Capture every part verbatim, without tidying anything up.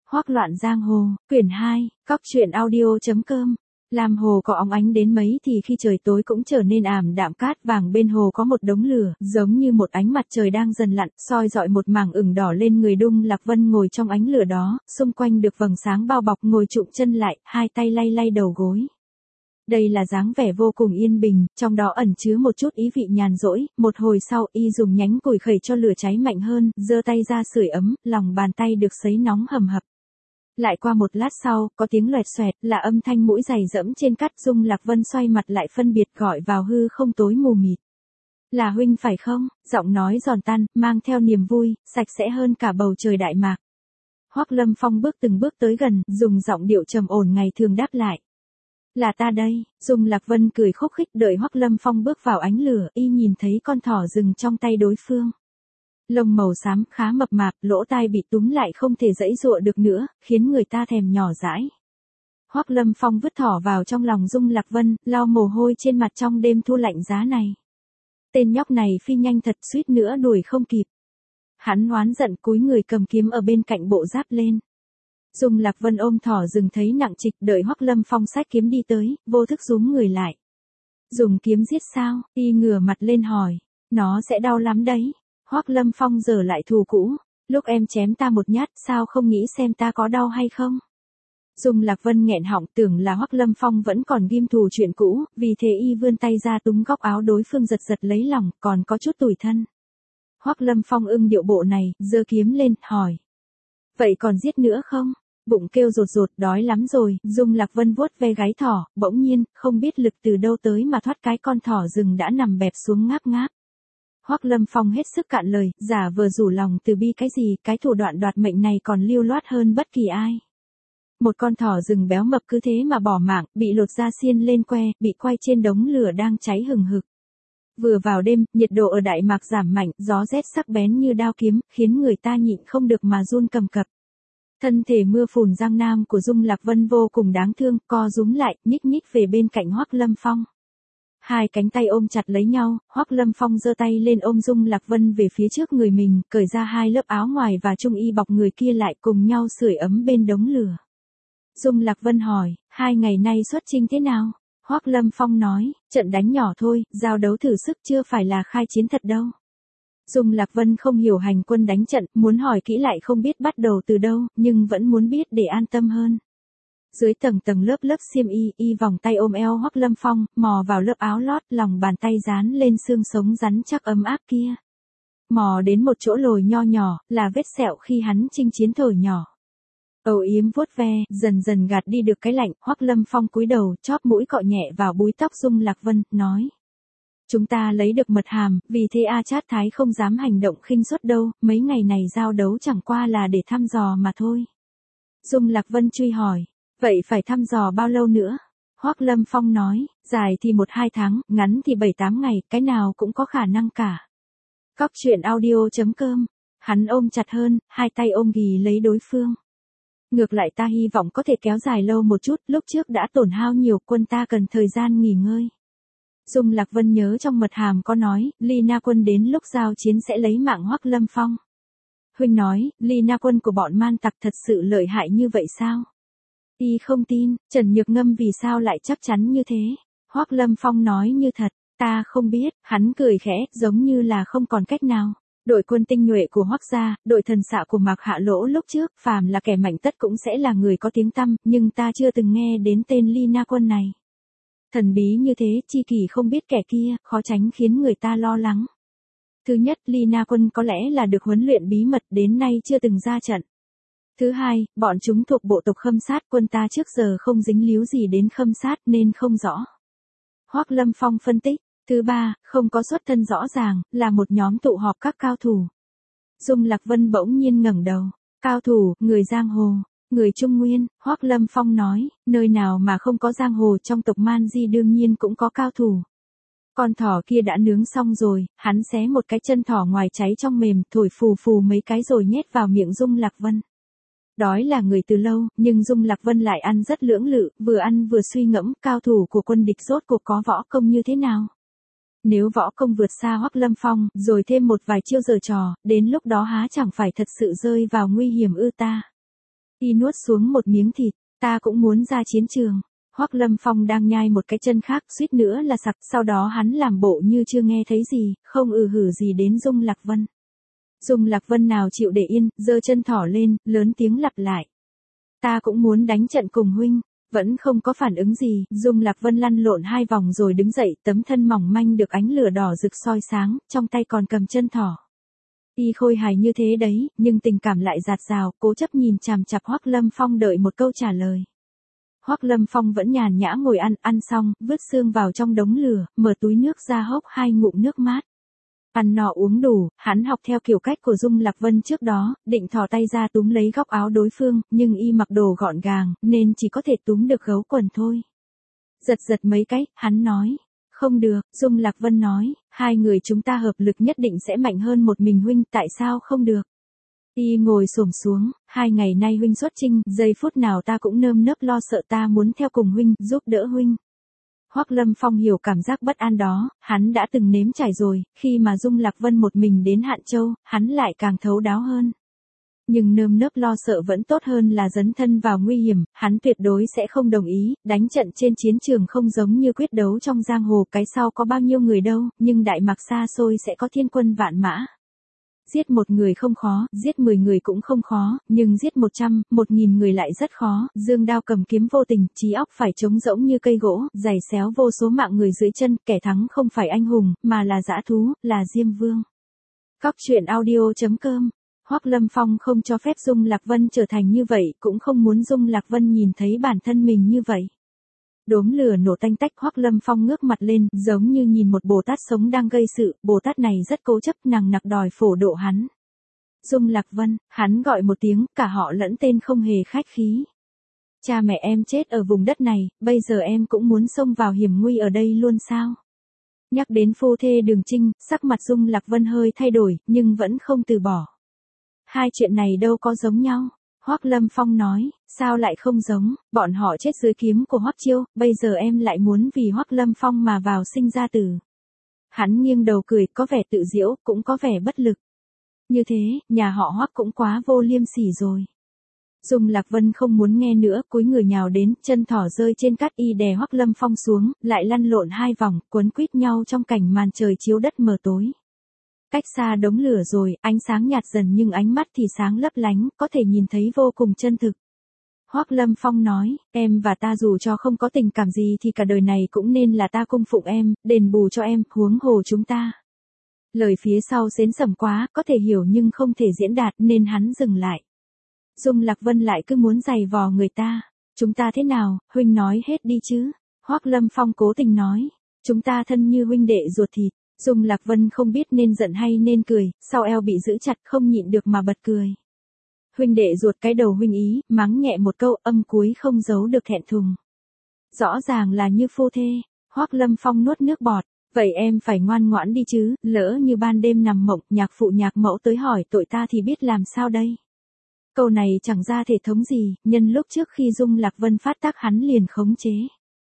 Hoắc Loạn Giang Hồ, quyển hai, cóc truyện audio chấm com. Làm hồ có óng ánh đến mấy thì khi trời tối cũng trở nên ảm đạm, cát vàng bên hồ có một đống lửa, giống như một ánh mặt trời đang dần lặn, soi rọi một mảng ửng đỏ lên người Đung Lạc Vân ngồi trong ánh lửa đó, xung quanh được vầng sáng bao bọc, ngồi trụm chân lại, hai tay lay lay đầu gối. Đây là dáng vẻ vô cùng yên bình, trong đó ẩn chứa một chút ý vị nhàn rỗi. Một hồi sau, y dùng nhánh củi khẩy cho lửa cháy mạnh hơn, giơ tay ra sưởi ấm, lòng bàn tay được sấy nóng hầm hập. Lại qua một lát sau, có tiếng loẹt xoẹt, là âm thanh mũi giày dẫm trên cát. Dung Lạc Vân xoay mặt lại phân biệt gọi vào hư không tối mù mịt. Là huynh phải không? Giọng nói giòn tan, mang theo niềm vui, sạch sẽ hơn cả bầu trời đại mạc. Hoắc Lâm Phong bước từng bước tới gần, dùng giọng điệu trầm ổn ngày thường đáp lại. Là ta đây. Dung Lạc Vân cười khúc khích, đợi Hoắc Lâm Phong bước vào ánh lửa, y nhìn thấy con thỏ rừng trong tay đối phương. Lông màu xám, khá mập mạp, lỗ tai bị túm lại không thể giãy giụa được nữa, khiến người ta thèm nhỏ dãi. Hoắc Lâm Phong vứt thỏ vào trong lòng Dung Lạc Vân, lau mồ hôi trên mặt trong đêm thu lạnh giá này. Tên nhóc này phi nhanh thật, suýt nữa đuổi không kịp. Hắn oán giận cúi người cầm kiếm ở bên cạnh bộ giáp lên. Dung Lạc Vân ôm thỏ rừng thấy nặng trịch, đợi Hoắc Lâm Phong xách kiếm đi tới, vô thức rúm người lại. Dùng kiếm giết sao? Y ngửa mặt lên hỏi. Nó sẽ đau lắm đấy. Hoắc Lâm Phong giở lại thù cũ. Lúc em chém ta một nhát, sao không nghĩ xem ta có đau hay không? Dung Lạc Vân nghẹn họng, tưởng là Hoắc Lâm Phong vẫn còn ghim thù chuyện cũ, vì thế y vươn tay ra túm góc áo đối phương giật giật lấy lòng, còn có chút tủi thân. Hoắc Lâm Phong ưng điệu bộ này, giơ kiếm lên, hỏi. Vậy còn giết nữa không? Bụng kêu rột rột, đói lắm rồi. Dung Lạc Vân vuốt ve gáy thỏ, bỗng nhiên, không biết lực từ đâu tới mà thoát cái con thỏ rừng đã nằm bẹp xuống ngáp ngáp. Hoắc Lâm Phong hết sức cạn lời, giả vờ rủ lòng từ bi cái gì, cái thủ đoạn đoạt mệnh này còn lưu loát hơn bất kỳ ai. Một con thỏ rừng béo mập cứ thế mà bỏ mạng, bị lột da xiên lên que, bị quay trên đống lửa đang cháy hừng hực. Vừa vào đêm, nhiệt độ ở Đại Mạc giảm mạnh, gió rét sắc bén như đao kiếm, khiến người ta nhịn không được mà run cầm cập. Thân thể mưa phùn Giang Nam của Dung Lạc Vân vô cùng đáng thương, co rúm lại, nhích nhích về bên cạnh Hoắc Lâm Phong. Hai cánh tay ôm chặt lấy nhau, Hoắc Lâm Phong giơ tay lên ôm Dung Lạc Vân về phía trước người mình, cởi ra hai lớp áo ngoài và trung y bọc người kia lại, cùng nhau sưởi ấm bên đống lửa. Dung Lạc Vân hỏi, hai ngày nay xuất chinh thế nào? Hoắc Lâm Phong nói, trận đánh nhỏ thôi, giao đấu thử sức, chưa phải là khai chiến thật đâu. Dung Lạc Vân không hiểu hành quân đánh trận, muốn hỏi kỹ lại không biết bắt đầu từ đâu, nhưng vẫn muốn biết để an tâm hơn. Dưới tầng tầng lớp lớp xiêm y, y vòng tay ôm eo Hoắc Lâm Phong, mò vào lớp áo lót, lòng bàn tay dán lên xương sống rắn chắc ấm áp kia. Mò đến một chỗ lồi nho nhỏ, là vết sẹo khi hắn chinh chiến thời nhỏ. Âu yếm vuốt ve, dần dần gạt đi được cái lạnh. Hoắc Lâm Phong cúi đầu, chóp mũi cọ nhẹ vào búi tóc Dung Lạc Vân, nói. Chúng ta lấy được mật hàm, vì thế A Chát Thái không dám hành động khinh suất đâu, mấy ngày này giao đấu chẳng qua là để thăm dò mà thôi. Dung Lạc Vân truy hỏi, vậy phải thăm dò bao lâu nữa? Hoắc Lâm Phong nói, dài thì một hai tháng, ngắn thì bảy tám ngày, cái nào cũng có khả năng cả. Cóc truyện audio chấm com. Hắn ôm chặt hơn, hai tay ôm ghì lấy đối phương. Ngược lại ta hy vọng có thể kéo dài lâu một chút, lúc trước đã tổn hao nhiều, quân ta cần thời gian nghỉ ngơi. Dung Lạc Vân nhớ trong mật hàm có nói, Ly Na quân đến lúc giao chiến sẽ lấy mạng Hoắc Lâm Phong. Huynh nói, Ly Na quân của bọn man tặc thật sự lợi hại như vậy sao? Y không tin. Trần Nhược Ngâm vì sao lại chắc chắn như thế? Hoắc Lâm Phong nói như thật, ta không biết. Hắn cười khẽ, giống như là không còn cách nào. Đội quân tinh nhuệ của Hoắc gia, đội thần xạ của Mạc Hạ Lỗ lúc trước, phàm là kẻ mạnh tất cũng sẽ là người có tiếng tăm, nhưng ta chưa từng nghe đến tên Ly Na quân này. Thần bí như thế, chi kỷ không biết kẻ kia, khó tránh khiến người ta lo lắng. Thứ nhất, Ly Na quân có lẽ là được huấn luyện bí mật, đến nay chưa từng ra trận. Thứ hai, bọn chúng thuộc bộ tộc Khâm Sát, quân ta trước giờ không dính líu gì đến Khâm Sát nên không rõ. Hoắc Lâm Phong phân tích. Thứ ba, không có xuất thân rõ ràng, là một nhóm tụ họp các cao thủ. Dung Lạc Vân bỗng nhiên ngẩng đầu. Cao thủ, người giang hồ, người Trung Nguyên. Hoắc Lâm Phong nói, nơi nào mà không có giang hồ, trong tộc Man Di đương nhiên cũng có cao thủ. Con thỏ kia đã nướng xong rồi, hắn xé một cái chân thỏ ngoài cháy trong mềm, thổi phù phù mấy cái rồi nhét vào miệng Dung Lạc Vân. Đói là người từ lâu, nhưng Dung Lạc Vân lại ăn rất lưỡng lự, vừa ăn vừa suy ngẫm, cao thủ của quân địch rốt cuộc có võ công như thế nào. Nếu võ công vượt xa Hoắc Lâm Phong, rồi thêm một vài chiêu giở trò, đến lúc đó há chẳng phải thật sự rơi vào nguy hiểm ư ta. Y nuốt xuống một miếng thịt, ta cũng muốn ra chiến trường. Hoắc Lâm Phong đang nhai một cái chân khác, suýt nữa là sặc, sau đó hắn làm bộ như chưa nghe thấy gì, không ừ hử gì đến Dung Lạc Vân. Dung Lạc Vân nào chịu để yên, giơ chân thỏ lên, lớn tiếng lặp lại. Ta cũng muốn đánh trận cùng huynh. Vẫn không có phản ứng gì, Dung Lạc Vân lăn lộn hai vòng rồi đứng dậy, tấm thân mỏng manh được ánh lửa đỏ rực soi sáng, trong tay còn cầm chân thỏ. Y khôi hài như thế đấy, nhưng tình cảm lại dạt dào, cố chấp nhìn chằm chằm Hoắc Lâm Phong đợi một câu trả lời. Hoắc Lâm Phong vẫn nhàn nhã ngồi ăn, ăn xong, vứt xương vào trong đống lửa, mở túi nước ra hốc hai ngụm nước mát. Ăn no uống đủ, hắn học theo kiểu cách của Dung Lạc Vân trước đó, định thò tay ra túm lấy góc áo đối phương, nhưng y mặc đồ gọn gàng, nên chỉ có thể túm được gấu quần thôi. Giật giật mấy cái, hắn nói. Không được, Dung Lạc Vân nói, hai người chúng ta hợp lực nhất định sẽ mạnh hơn một mình huynh, tại sao không được? Y ngồi xổm xuống, hai ngày nay huynh xuất chinh, giây phút nào ta cũng nơm nớp lo sợ, ta muốn theo cùng huynh, giúp đỡ huynh. Hoắc Lâm Phong hiểu cảm giác bất an đó, hắn đã từng nếm trải rồi, khi mà Dung Lạc Vân một mình đến Hạn Châu, hắn lại càng thấu đáo hơn. Nhưng nơm nớp lo sợ vẫn tốt hơn là dấn thân vào nguy hiểm, hắn tuyệt đối sẽ không đồng ý, đánh trận trên chiến trường không giống như quyết đấu trong giang hồ, cái sau có bao nhiêu người đâu, nhưng Đại Mạc xa xôi sẽ có thiên quân vạn mã. Giết một người không khó, giết mười người cũng không khó, nhưng giết một trăm, một nghìn người lại rất khó, dương đao cầm kiếm vô tình, trí óc phải trống rỗng như cây gỗ, giày xéo vô số mạng người dưới chân, kẻ thắng không phải anh hùng, mà là dã thú, là Diêm Vương. Cóc truyện audio chấm com. Hoắc Lâm Phong không cho phép Dung Lạc Vân trở thành như vậy, cũng không muốn Dung Lạc Vân nhìn thấy bản thân mình như vậy. Đốm lửa nổ tanh tách, Hoắc Lâm Phong ngước mặt lên, giống như nhìn một Bồ Tát sống đang gây sự, Bồ Tát này rất cố chấp, nằng nặc đòi phổ độ hắn. Dung Lạc Vân, hắn gọi một tiếng, cả họ lẫn tên không hề khách khí. Cha mẹ em chết ở vùng đất này, bây giờ em cũng muốn xông vào hiểm nguy ở đây luôn sao? Nhắc đến phu thê Đường Trinh, sắc mặt Dung Lạc Vân hơi thay đổi, nhưng vẫn không từ bỏ. Hai chuyện này đâu có giống nhau. Hoắc Lâm Phong nói, sao lại không giống, bọn họ chết dưới kiếm của Hoắc Chiêu, bây giờ em lại muốn vì Hoắc Lâm Phong mà vào sinh ra tử. Hắn nghiêng đầu cười, có vẻ tự giễu, cũng có vẻ bất lực. Như thế, nhà họ Hoắc cũng quá vô liêm sỉ rồi. Dung Lạc Vân không muốn nghe nữa, cúi người nhào đến, chân thỏ rơi trên cát, y đè Hoắc Lâm Phong xuống, lại lăn lộn hai vòng, quấn quýt nhau trong cảnh màn trời chiếu đất mờ tối. Cách xa đống lửa rồi, ánh sáng nhạt dần nhưng ánh mắt thì sáng lấp lánh, có thể nhìn thấy vô cùng chân thực. Hoắc Lâm Phong nói, em và ta dù cho không có tình cảm gì thì cả đời này cũng nên là ta cung phụng em, đền bù cho em, huống hồ chúng ta. Lời phía sau xến sẩm quá, có thể hiểu nhưng không thể diễn đạt nên hắn dừng lại. Dung Lạc Vân lại cứ muốn giày vò người ta. Chúng ta thế nào, huynh nói hết đi chứ. Hoắc Lâm Phong cố tình nói, chúng ta thân như huynh đệ ruột thịt. Dung Lạc Vân không biết nên giận hay nên cười, sau eo bị giữ chặt không nhịn được mà bật cười. Huynh đệ ruột cái đầu huynh ý, mắng nhẹ một câu, âm cuối không giấu được thẹn thùng. Rõ ràng là như phu thê. Hoắc Lâm Phong nuốt nước bọt, vậy em phải ngoan ngoãn đi chứ, lỡ như ban đêm nằm mộng, nhạc phụ nhạc mẫu tới hỏi tội ta thì biết làm sao đây. Câu này chẳng ra thể thống gì, nhân lúc trước khi Dung Lạc Vân phát tác hắn liền khống chế.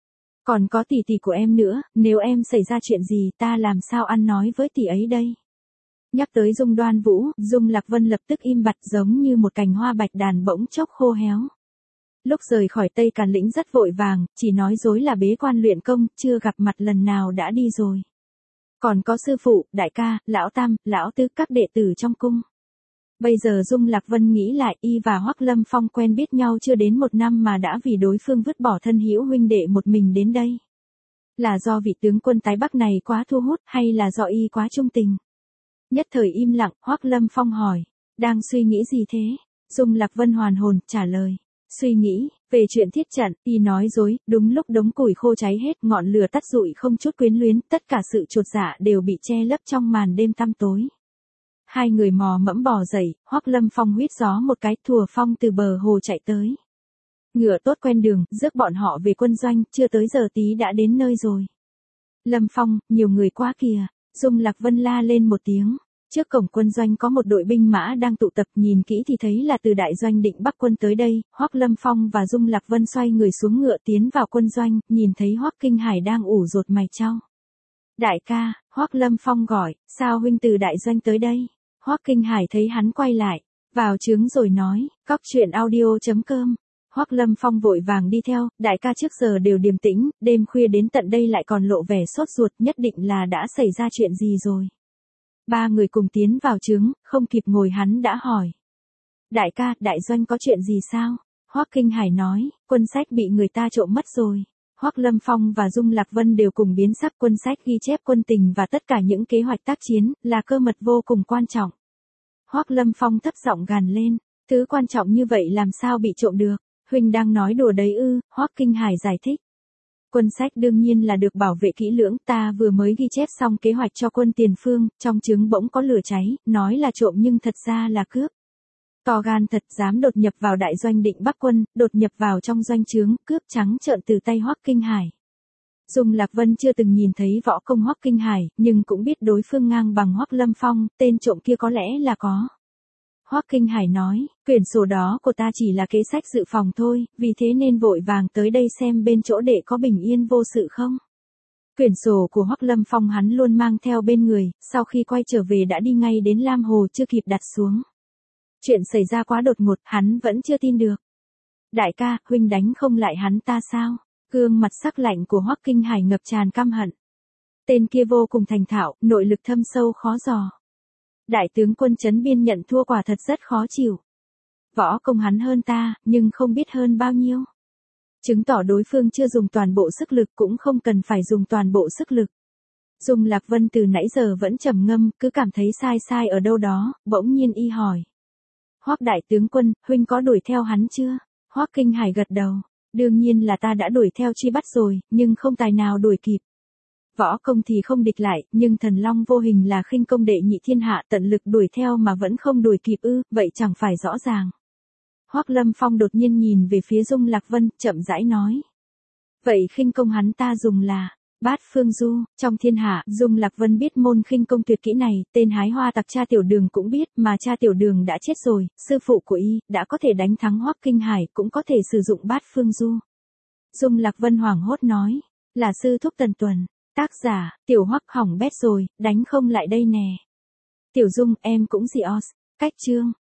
Còn có tỷ tỷ của em nữa, nếu em xảy ra chuyện gì ta làm sao ăn nói với tỷ ấy đây. Nhắc tới Dung Đoan Vũ, Dung Lạc Vân lập tức im bặt giống như một cành hoa bạch đàn bỗng chốc khô héo. Lúc rời khỏi Tây Càn Lĩnh rất vội vàng, chỉ nói dối là bế quan luyện công, chưa gặp mặt lần nào đã đi rồi. Còn có sư phụ, đại ca, lão tam, lão tứ, các đệ tử trong cung. Bây giờ Dung Lạc Vân nghĩ lại, y và Hoắc Lâm Phong quen biết nhau chưa đến một năm mà đã vì đối phương vứt bỏ thân hữu huynh đệ một mình đến đây. Là do vị tướng quân tái Bắc này quá thu hút hay là do y quá trung tình? Nhất thời im lặng, Hoắc Lâm Phong hỏi, đang suy nghĩ gì thế? Dung Lạc Vân hoàn hồn, trả lời, suy nghĩ, về chuyện thiết trận, y nói dối, đúng lúc đống củi khô cháy hết, ngọn lửa tắt rụi không chút quyến luyến, tất cả sự chột dạ đều bị che lấp trong màn đêm tăm tối. Hai người mò mẫm bò dậy, Hoắc Lâm Phong huýt gió một cái, thùa phong từ bờ hồ chạy tới. Ngựa tốt quen đường, rước bọn họ về quân doanh, chưa tới giờ tí đã đến nơi rồi. Lâm Phong, nhiều người quá kìa. Dung Lạc Vân la lên một tiếng. Trước cổng quân doanh có một đội binh mã đang tụ tập, nhìn kỹ thì thấy là từ đại doanh Định Bắc quân tới đây. Hoắc Lâm Phong và Dung Lạc Vân xoay người xuống ngựa tiến vào quân doanh, nhìn thấy Hoắc Kinh Hải đang ủ rột mày chau. Đại ca, Hoắc Lâm Phong gọi, sao huynh từ đại doanh tới đây? Hoắc Kinh Hải thấy hắn quay lại, Vào trướng rồi nói, cóc truyện audio.com. Hoắc Lâm Phong vội vàng đi theo, đại ca trước giờ đều điềm tĩnh, đêm khuya đến tận đây lại còn lộ vẻ sốt ruột, nhất định là đã xảy ra chuyện gì rồi. Ba người cùng tiến vào trướng, không kịp ngồi hắn đã hỏi. Đại ca, đại doanh có chuyện gì sao? Hoắc Kinh Hải nói, quân sách bị người ta trộm mất rồi. Hoắc Lâm Phong và Dung Lạc Vân đều cùng biến sắc, quân sách ghi chép quân tình và tất cả những kế hoạch tác chiến, là cơ mật vô cùng quan trọng. Hoắc Lâm Phong thấp giọng gàn lên, thứ quan trọng như vậy làm sao bị trộm được? Huynh đang nói đùa đấy ư? Hoắc Kinh Hải giải thích. Quân sách đương nhiên là được bảo vệ kỹ lưỡng, ta vừa mới ghi chép xong kế hoạch cho quân tiền phương, trong trướng bỗng có lửa cháy, nói là trộm nhưng thật ra là cướp. To gan thật, dám đột nhập vào đại doanh định Bắc quân, đột nhập vào trong doanh trướng, cướp trắng trợn từ tay Hoắc Kinh Hải. Dung Lạc Vân chưa từng nhìn thấy võ công Hoắc Kinh Hải, nhưng cũng biết đối phương ngang bằng Hoắc Lâm Phong, tên trộm kia có lẽ là có. Hoắc Kinh Hải nói, quyển sổ đó của ta chỉ là kế sách dự phòng thôi, vì thế nên vội vàng tới đây xem bên chỗ đệ có bình yên vô sự không. Quyển sổ của Hoắc Lâm Phong hắn luôn mang theo bên người, sau khi quay trở về đã đi ngay đến Lam Hồ chưa kịp đặt xuống. Chuyện xảy ra quá đột ngột, hắn vẫn chưa tin được. Đại ca, huynh đánh không lại hắn ta sao? Gương mặt sắc lạnh của Hoắc Kinh Hải ngập tràn căm hận. Tên kia vô cùng thành thạo, nội lực thâm sâu khó dò. Đại tướng quân Trấn Biên nhận thua quả thật rất khó chịu. Võ công hắn hơn ta, nhưng không biết hơn bao nhiêu. Chứng tỏ đối phương chưa dùng toàn bộ sức lực, cũng không cần phải dùng toàn bộ sức lực. Dung Lạc Vân từ nãy giờ vẫn trầm ngâm, cứ cảm thấy sai sai ở đâu đó, bỗng nhiên y hỏi. Hoắc đại tướng quân, huynh có đuổi theo hắn chưa? Hoắc Kinh Hải gật đầu. Đương nhiên là ta đã đuổi theo truy bắt rồi, nhưng không tài nào đuổi kịp. Võ công thì không địch lại, nhưng thần long vô hình là khinh công đệ nhị thiên hạ, tận lực đuổi theo mà vẫn không đuổi kịp ư, vậy chẳng phải rõ ràng. Hoắc Lâm Phong đột nhiên nhìn về phía Dung Lạc Vân, chậm rãi nói. Vậy khinh công hắn ta dùng là Bát Phương Du, trong thiên hạ, Dung Lạc Vân biết môn khinh công tuyệt kỹ này, tên hái hoa tặc cha Tiểu Đường cũng biết, mà cha Tiểu Đường đã chết rồi, sư phụ của y, đã có thể đánh thắng Hoắc Kinh Hải, cũng có thể sử dụng Bát Phương Du. Dung Lạc Vân hoảng hốt nói, là sư thúc Tần Tuần, tác giả, Tiểu Hoắc hỏng bét rồi, đánh không lại đây nè. Tiểu Dung, em cũng gì os, cách chương.